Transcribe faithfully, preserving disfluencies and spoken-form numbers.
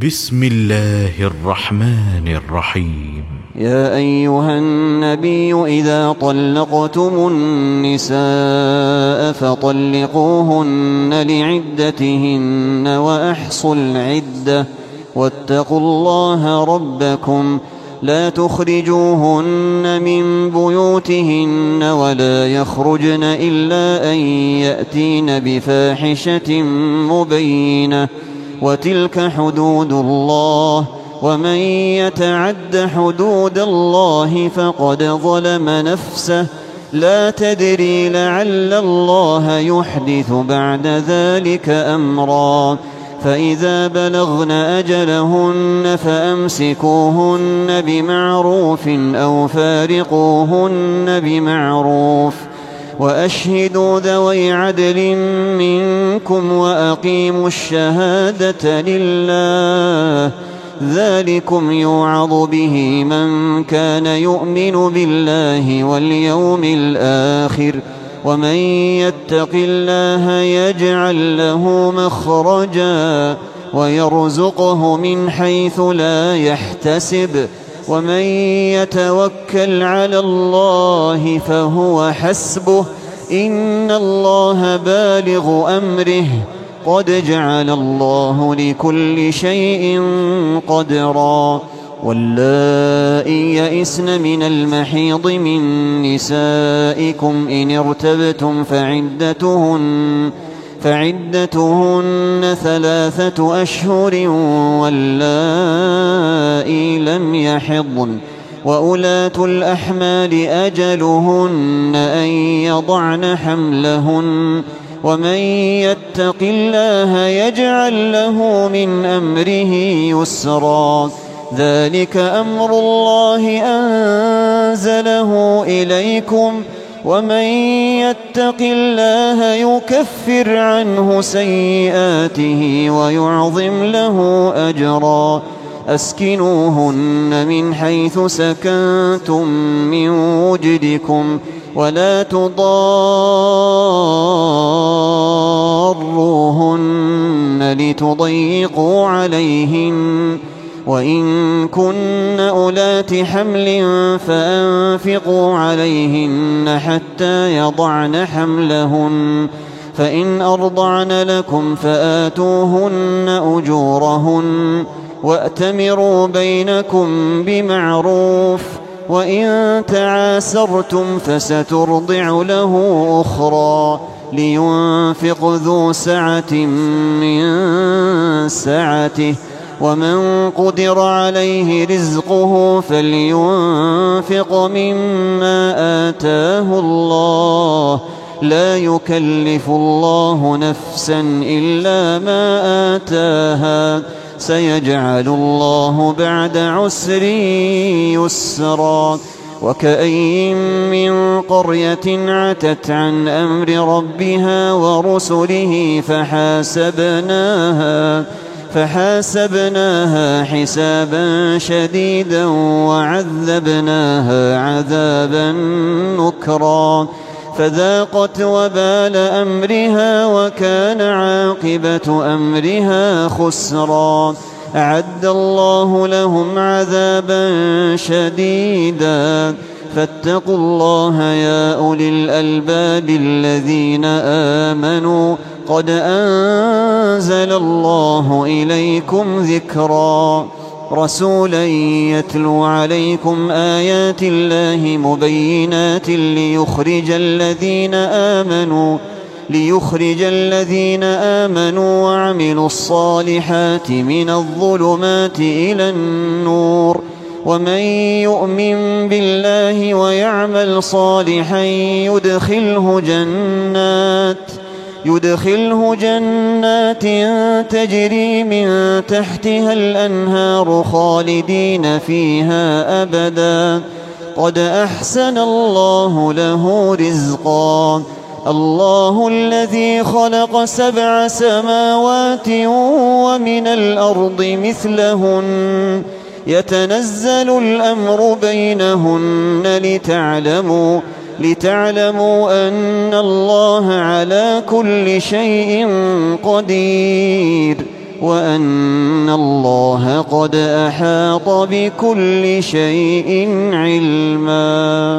بسم الله الرحمن الرحيم. يا أيها النبي إذا طلقتم النساء فطلقوهن لعدتهن وأحصوا العدة واتقوا الله ربكم لا تخرجوهن من بيوتهن ولا يخرجن إلا أن يأتين بفاحشة مبينة وتلك حدود الله ومن يتعد حدود الله فقد ظلم نفسه لا تدري لعل الله يحدث بعد ذلك أمرا فإذا بلغن أجلهن فأمسكوهن بمعروف أو فارقوهن بمعروف وأشهدوا ذوي عدل منكم وأقيموا الشهادة لله ذلكم يوعظ به من كان يؤمن بالله واليوم الآخر ومن يتق الله يجعل له مخرجا ويرزقه من حيث لا يحتسب ومن يتوكل على الله فهو حسبه إن الله بالغ أمره قد جعل الله لكل شيء قدرا واللائي يئسن من المحيض من نسائكم إن ارتبتم فعدتهن فعدتهن ثلاثة أشهر واللائي لم يحضن وأولاة الأحمال أجلهن أن يضعن حملهن ومن يتق الله يجعل له من أمره يسرا ذلك أمر الله أنزله إليكم ومن يتق الله يكفر عنه سيئاته ويعظم له أجرا أسكنوهن من حيث سكنتم من وجدكم ولا تضاروهن لتضيقوا عليهن وإن كن أولات حمل فأنفقوا عليهن حتى يضعن حملهن فإن أرضعن لكم فآتوهن أجورهن وأتمروا بينكم بمعروف وإن تعاسرتم فسترضع له أخرى لينفق ذو سعة من سعته ومن قدر عليه رزقه فلينفق مما آتاه الله لا يكلف الله نفسا إلا ما آتاها سيجعل الله بعد عسر يسرا وكأين من قرية عتت عن أمر ربها ورسله فحاسبناها فحاسبناها حسابا شديدا وعذبناها عذابا نكرا فذاقت وبال أمرها وكان عاقبة أمرها خسرا أعد الله لهم عذابا شديدا فاتقوا الله يا أولي الألباب الذين آمنوا قد أنزل الله إليكم ذكرا رسولا يتلو عليكم آيات الله مبينات ليخرج الذين آمنوا ليخرج الذين آمنوا وعملوا الصالحات من الظلمات إلى النور ومن يؤمن بالله ويعمل صالحا يدخله جنات يدخله جنات تجري من تحتها الأنهار خالدين فيها أبدا قد أحسن الله له رزقا الله الذي خلق سبع سماوات ومن الأرض مثلهن يتنزل الأمر بينهن لتعلموا لتعلموا أن الله على كل شيء قدير وأن الله وقد أحاط بكل شيء علما.